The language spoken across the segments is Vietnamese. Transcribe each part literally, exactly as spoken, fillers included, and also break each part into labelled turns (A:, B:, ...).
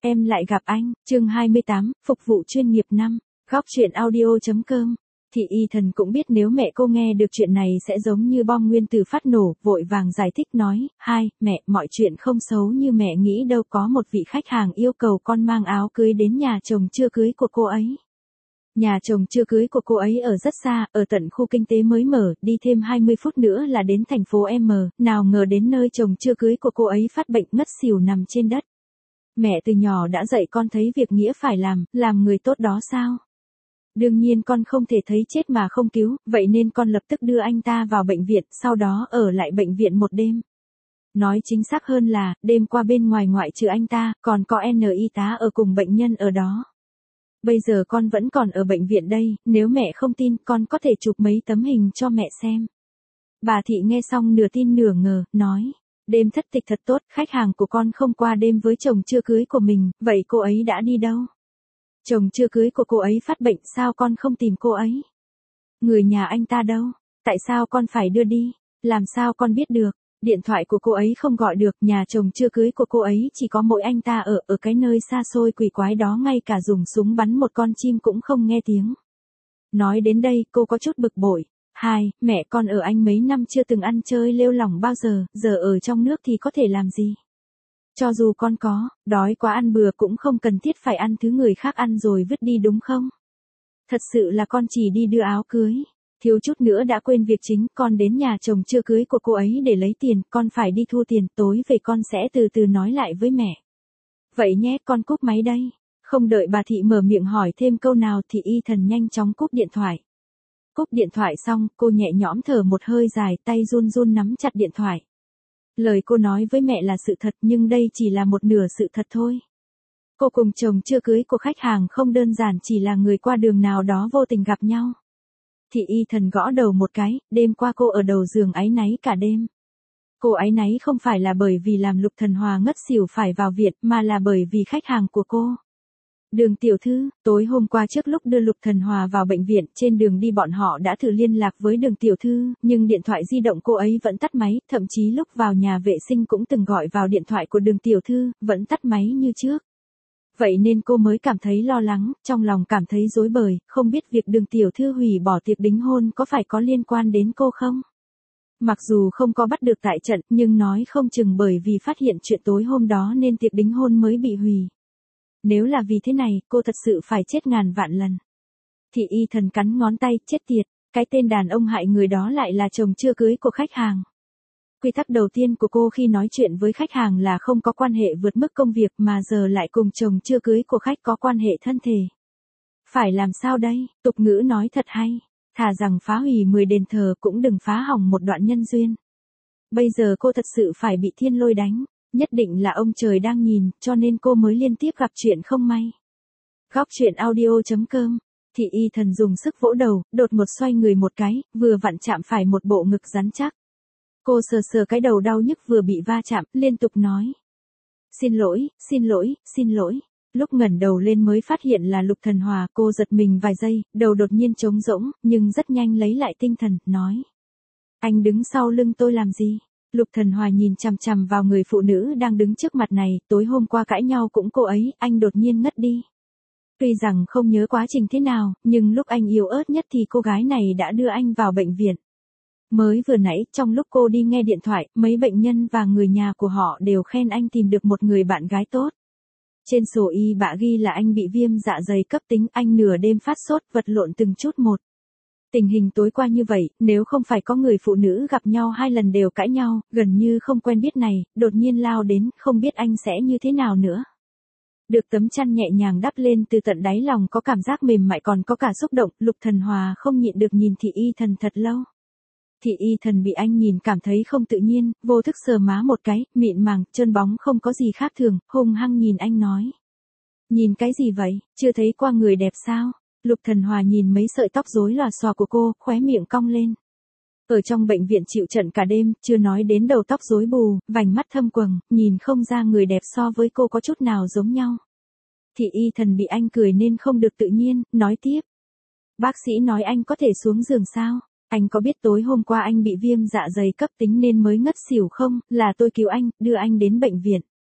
A: Em lại gặp anh, chương hai mươi tám, phục vụ chuyên nghiệp năm, góc truyện audio.com. Thị y thần cũng biết nếu mẹ cô nghe được chuyện này sẽ giống như bom nguyên tử phát nổ, vội vàng giải thích nói, hai, mẹ, mọi chuyện không xấu như mẹ nghĩ đâu, có một vị khách hàng yêu cầu con mang áo cưới đến nhà chồng chưa cưới của cô ấy. Nhà chồng chưa cưới của cô ấy ở rất xa, ở tận khu kinh tế mới mở, đi thêm hai mươi phút nữa là đến thành phố M, nào ngờ đến nơi chồng chưa cưới của cô ấy phát bệnh ngất xỉu nằm trên đất. Mẹ từ nhỏ đã dạy con thấy việc nghĩa phải làm, làm người tốt đó sao? Đương nhiên con không thể thấy chết mà không cứu, vậy nên con lập tức đưa anh ta vào bệnh viện, sau đó ở lại bệnh viện một đêm. Nói chính xác hơn là, đêm qua bên ngoài ngoại trừ anh ta, còn có N y tá ở cùng bệnh nhân ở đó. Bây giờ con vẫn còn ở bệnh viện đây, nếu mẹ không tin, con có thể chụp mấy tấm hình cho mẹ xem. Bà Thị nghe xong nửa tin nửa ngờ, nói. Đêm thất tịch thật tốt, khách hàng của con không qua đêm với chồng chưa cưới của mình, vậy cô ấy đã đi đâu? Chồng chưa cưới của cô ấy phát bệnh, sao con không tìm cô ấy? Người nhà anh ta đâu? Tại sao con phải đưa đi? Làm sao con biết được? Điện thoại của cô ấy không gọi được, nhà chồng chưa cưới của cô ấy chỉ có mỗi anh ta ở, ở cái nơi xa xôi quỷ quái đó, ngay cả dùng súng bắn một con chim cũng không nghe tiếng. Nói đến đây, cô có chút bực bội. Hai, mẹ con ở Anh mấy năm chưa từng ăn chơi lêu lỏng bao giờ, giờ ở trong nước thì có thể làm gì? Cho dù con có, đói quá ăn bừa cũng không cần thiết phải ăn thứ người khác ăn rồi vứt đi đúng không? Thật sự là con chỉ đi đưa áo cưới. Thiếu chút nữa đã quên việc chính, con đến nhà chồng chưa cưới của cô ấy để lấy tiền, con phải đi thu tiền, tối về con sẽ từ từ nói lại với mẹ. Vậy nhé, con cúp máy đây. Không đợi bà Thị mở miệng hỏi thêm câu nào thì y thần nhanh chóng cúp điện thoại. Cúp điện thoại xong, cô nhẹ nhõm thở một hơi dài, tay run run nắm chặt điện thoại. Lời cô nói với mẹ là sự thật, nhưng đây chỉ là một nửa sự thật thôi. Cô cùng chồng chưa cưới của khách hàng không đơn giản chỉ là người qua đường nào đó vô tình gặp nhau. Thị y thần gõ đầu một cái, đêm qua cô ở đầu giường áy náy cả đêm. Cô áy náy không phải là bởi vì làm Lục Thần Hòa ngất xỉu phải vào viện, mà là bởi vì khách hàng của cô. Đường tiểu thư, tối hôm qua trước lúc đưa Lục Thần Hòa vào bệnh viện, trên đường đi bọn họ đã thử liên lạc với đường tiểu thư, nhưng điện thoại di động cô ấy vẫn tắt máy, thậm chí lúc vào nhà vệ sinh cũng từng gọi vào điện thoại của đường tiểu thư, vẫn tắt máy như trước. Vậy nên cô mới cảm thấy lo lắng, trong lòng cảm thấy rối bời, không biết việc đường tiểu thư hủy bỏ tiệc đính hôn có phải có liên quan đến cô không? Mặc dù không có bắt được tại trận, nhưng nói không chừng bởi vì phát hiện chuyện tối hôm đó nên tiệc đính hôn mới bị hủy. Nếu là vì thế này, cô thật sự phải chết ngàn vạn lần. Thị y thần cắn ngón tay, chết tiệt, cái tên đàn ông hại người đó lại là chồng chưa cưới của khách hàng. Quy tắc đầu tiên của cô khi nói chuyện với khách hàng là không có quan hệ vượt mức công việc mà giờ lại cùng chồng chưa cưới của khách có quan hệ thân thể. Phải làm sao đây? Tục ngữ nói thật hay, thà rằng phá hủy mười đền thờ cũng đừng phá hỏng một đoạn nhân duyên. Bây giờ cô thật sự phải bị thiên lôi đánh. Nhất định là ông trời đang nhìn, cho nên cô mới liên tiếp gặp chuyện không may. Góc truyện audio.com. Thị y thần dùng sức vỗ đầu, đột ngột xoay người một cái, vừa vặn chạm phải một bộ ngực rắn chắc. Cô sờ sờ cái đầu đau nhức vừa bị va chạm, liên tục nói. Xin lỗi, xin lỗi, xin lỗi. Lúc ngẩng đầu lên mới phát hiện là Lục Thần Hòa, cô giật mình vài giây, đầu đột nhiên trống rỗng, nhưng rất nhanh lấy lại tinh thần, nói. Anh đứng sau lưng tôi làm gì? Lục Thần Hòa nhìn chằm chằm vào người phụ nữ đang đứng trước mặt này, tối hôm qua cãi nhau cũng cô ấy, anh đột nhiên ngất đi. Tuy rằng không nhớ quá trình thế nào, nhưng lúc anh yếu ớt nhất thì cô gái này đã đưa anh vào bệnh viện. Mới vừa nãy, trong lúc cô đi nghe điện thoại, mấy bệnh nhân và người nhà của họ đều khen anh tìm được một người bạn gái tốt. Trên sổ y bạ ghi là anh bị viêm dạ dày cấp tính, anh nửa đêm phát sốt, vật lộn từng chút một. Tình hình tối qua như vậy, nếu không phải có người phụ nữ gặp nhau hai lần đều cãi nhau, gần như không quen biết này, đột nhiên lao đến, không biết anh sẽ như thế nào nữa. Được tấm chăn nhẹ nhàng đắp lên từ tận đáy lòng có cảm giác mềm mại còn có cả xúc động, Lục Thần Hòa không nhịn được nhìn thị y thần thật lâu. Thị y thần bị anh nhìn cảm thấy không tự nhiên, vô thức sờ má một cái, mịn màng, trơn bóng không có gì khác thường, hung hăng nhìn anh nói. Nhìn cái gì vậy, chưa thấy qua người đẹp sao? Lục Thần Hòa nhìn mấy sợi tóc rối lòa xòa của cô, khóe miệng cong lên. Ở trong bệnh viện chịu trận cả đêm, chưa nói đến đầu tóc rối bù, vành mắt thâm quầng, nhìn không ra người đẹp so với cô có chút nào giống nhau. Thị y thần bị anh cười nên không được tự nhiên, nói tiếp. Bác sĩ nói anh có thể xuống giường sao? Anh có biết tối hôm qua anh bị viêm dạ dày cấp tính nên mới ngất xỉu không? Là tôi cứu anh, đưa anh đến bệnh viện.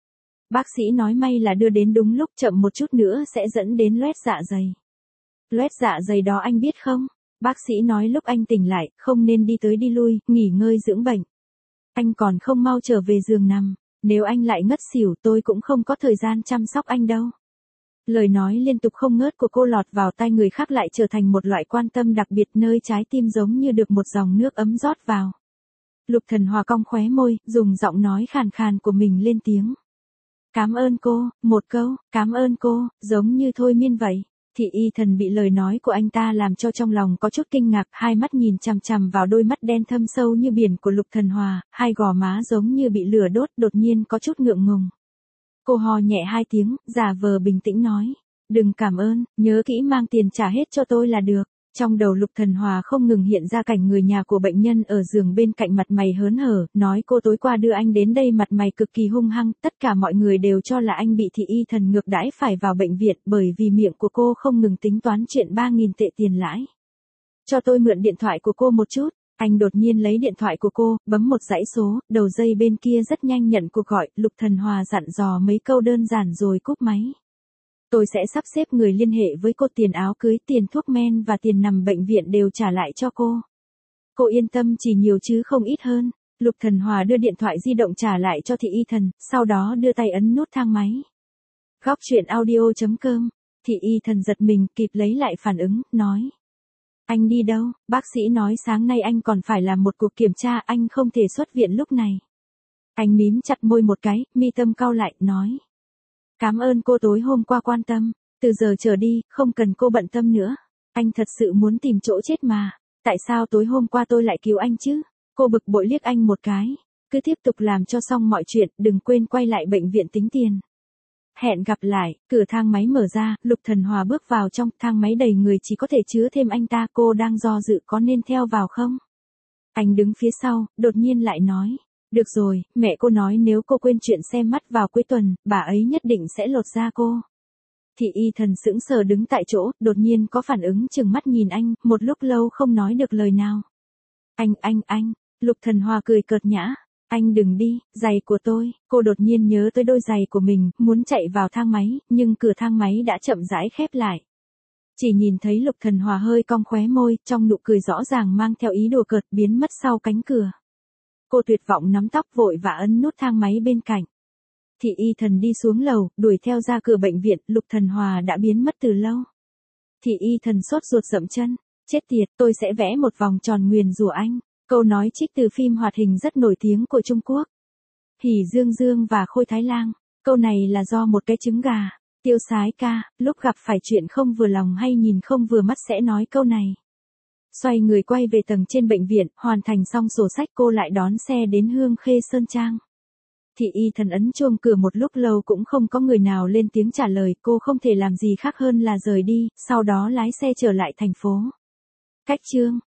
A: Bác sĩ nói may là đưa đến đúng lúc, chậm một chút nữa sẽ dẫn đến loét dạ dày. Loét dạ dày đó anh biết không? Bác sĩ nói lúc anh tỉnh lại, không nên đi tới đi lui, nghỉ ngơi dưỡng bệnh. Anh còn không mau trở về giường nằm, nếu anh lại ngất xỉu tôi cũng không có thời gian chăm sóc anh đâu. Lời nói liên tục không ngớt của cô lọt vào tai người khác lại trở thành một loại quan tâm đặc biệt, nơi trái tim giống như được một dòng nước ấm rót vào. Lục Thần Hòa cong khóe môi, dùng giọng nói khàn khàn của mình lên tiếng. Cảm ơn cô, một câu, cảm ơn cô, giống như thôi miên vậy. Thị y thần bị lời nói của anh ta làm cho trong lòng có chút kinh ngạc, hai mắt nhìn chằm chằm vào đôi mắt đen thâm sâu như biển của Lục Thần Hòa, hai gò má giống như bị lửa đốt, đột nhiên có chút ngượng ngùng. Cô hò nhẹ hai tiếng, giả vờ bình tĩnh nói. Đừng cảm ơn, nhớ kỹ mang tiền trả hết cho tôi là được. Trong đầu Lục Thần Hòa không ngừng hiện ra cảnh người nhà của bệnh nhân ở giường bên cạnh mặt mày hớn hở, nói cô tối qua đưa anh đến đây mặt mày cực kỳ hung hăng, tất cả mọi người đều cho là anh bị thị y thần ngược đãi phải vào bệnh viện bởi vì miệng của cô không ngừng tính toán chuyện ba nghìn tệ tiền lãi. Cho tôi mượn điện thoại của cô một chút. Anh đột nhiên lấy điện thoại của cô, bấm một dãy số, đầu dây bên kia rất nhanh nhận cuộc gọi, Lục Thần Hòa dặn dò mấy câu đơn giản rồi cúp máy. Tôi sẽ sắp xếp người liên hệ với cô, tiền áo cưới, tiền thuốc men và tiền nằm bệnh viện đều trả lại cho cô. Cô yên tâm, chỉ nhiều chứ không ít hơn. Lục Thần Hòa đưa điện thoại di động trả lại cho thị y thần, sau đó đưa tay ấn nút thang máy. Góc truyện audio chấm com. Thị y thần giật mình, kịp lấy lại phản ứng, nói. Anh đi đâu? Bác sĩ nói sáng nay anh còn phải làm một cuộc kiểm tra, anh không thể xuất viện lúc này. Anh mím chặt môi một cái, mi tâm cau lại, nói. Cảm ơn cô tối hôm qua quan tâm, từ giờ trở đi, không cần cô bận tâm nữa. Anh thật sự muốn tìm chỗ chết mà, tại sao tối hôm qua tôi lại cứu anh chứ? Cô bực bội liếc anh một cái, cứ tiếp tục làm cho xong mọi chuyện, đừng quên quay lại bệnh viện tính tiền. Hẹn gặp lại, cửa thang máy mở ra, Lục Thần Hòa bước vào trong, thang máy đầy người chỉ có thể chứa thêm anh ta, cô đang do dự có nên theo vào không? Anh đứng phía sau, đột nhiên lại nói. Được rồi, mẹ cô nói nếu cô quên chuyện xem mắt vào cuối tuần, bà ấy nhất định sẽ lột da cô. Thị y thần sững sờ đứng tại chỗ, đột nhiên có phản ứng, chừng mắt nhìn anh, một lúc lâu không nói được lời nào. Anh, anh, anh, Lục Thần Hòa cười cợt nhã. Anh đừng đi, giày của tôi. Cô đột nhiên nhớ tới đôi giày của mình, muốn chạy vào thang máy, nhưng cửa thang máy đã chậm rãi khép lại. Chỉ nhìn thấy Lục Thần Hòa hơi cong khóe môi, trong nụ cười rõ ràng mang theo ý đùa cợt, biến mất sau cánh cửa. Cô tuyệt vọng nắm tóc vội và ấn nút thang máy bên cạnh. Thị y thần đi xuống lầu, đuổi theo ra cửa bệnh viện, Lục Thần Hòa đã biến mất từ lâu. Thị y thần sốt ruột dậm chân. Chết tiệt, tôi sẽ vẽ một vòng tròn nguyền rủa anh. Câu nói trích từ phim hoạt hình rất nổi tiếng của Trung Quốc. Hỉ Dương Dương và Khôi Thái Lang. Câu này là do một cái trứng gà. Tiêu Sái ca, lúc gặp phải chuyện không vừa lòng hay nhìn không vừa mắt sẽ nói câu này. Xoay người quay về tầng trên bệnh viện, hoàn thành xong sổ sách cô lại đón xe đến Hương Khê Sơn Trang. Thị y thần ấn chuông cửa một lúc lâu cũng không có người nào lên tiếng trả lời, cô không thể làm gì khác hơn là rời đi, sau đó lái xe trở lại thành phố. Cách chương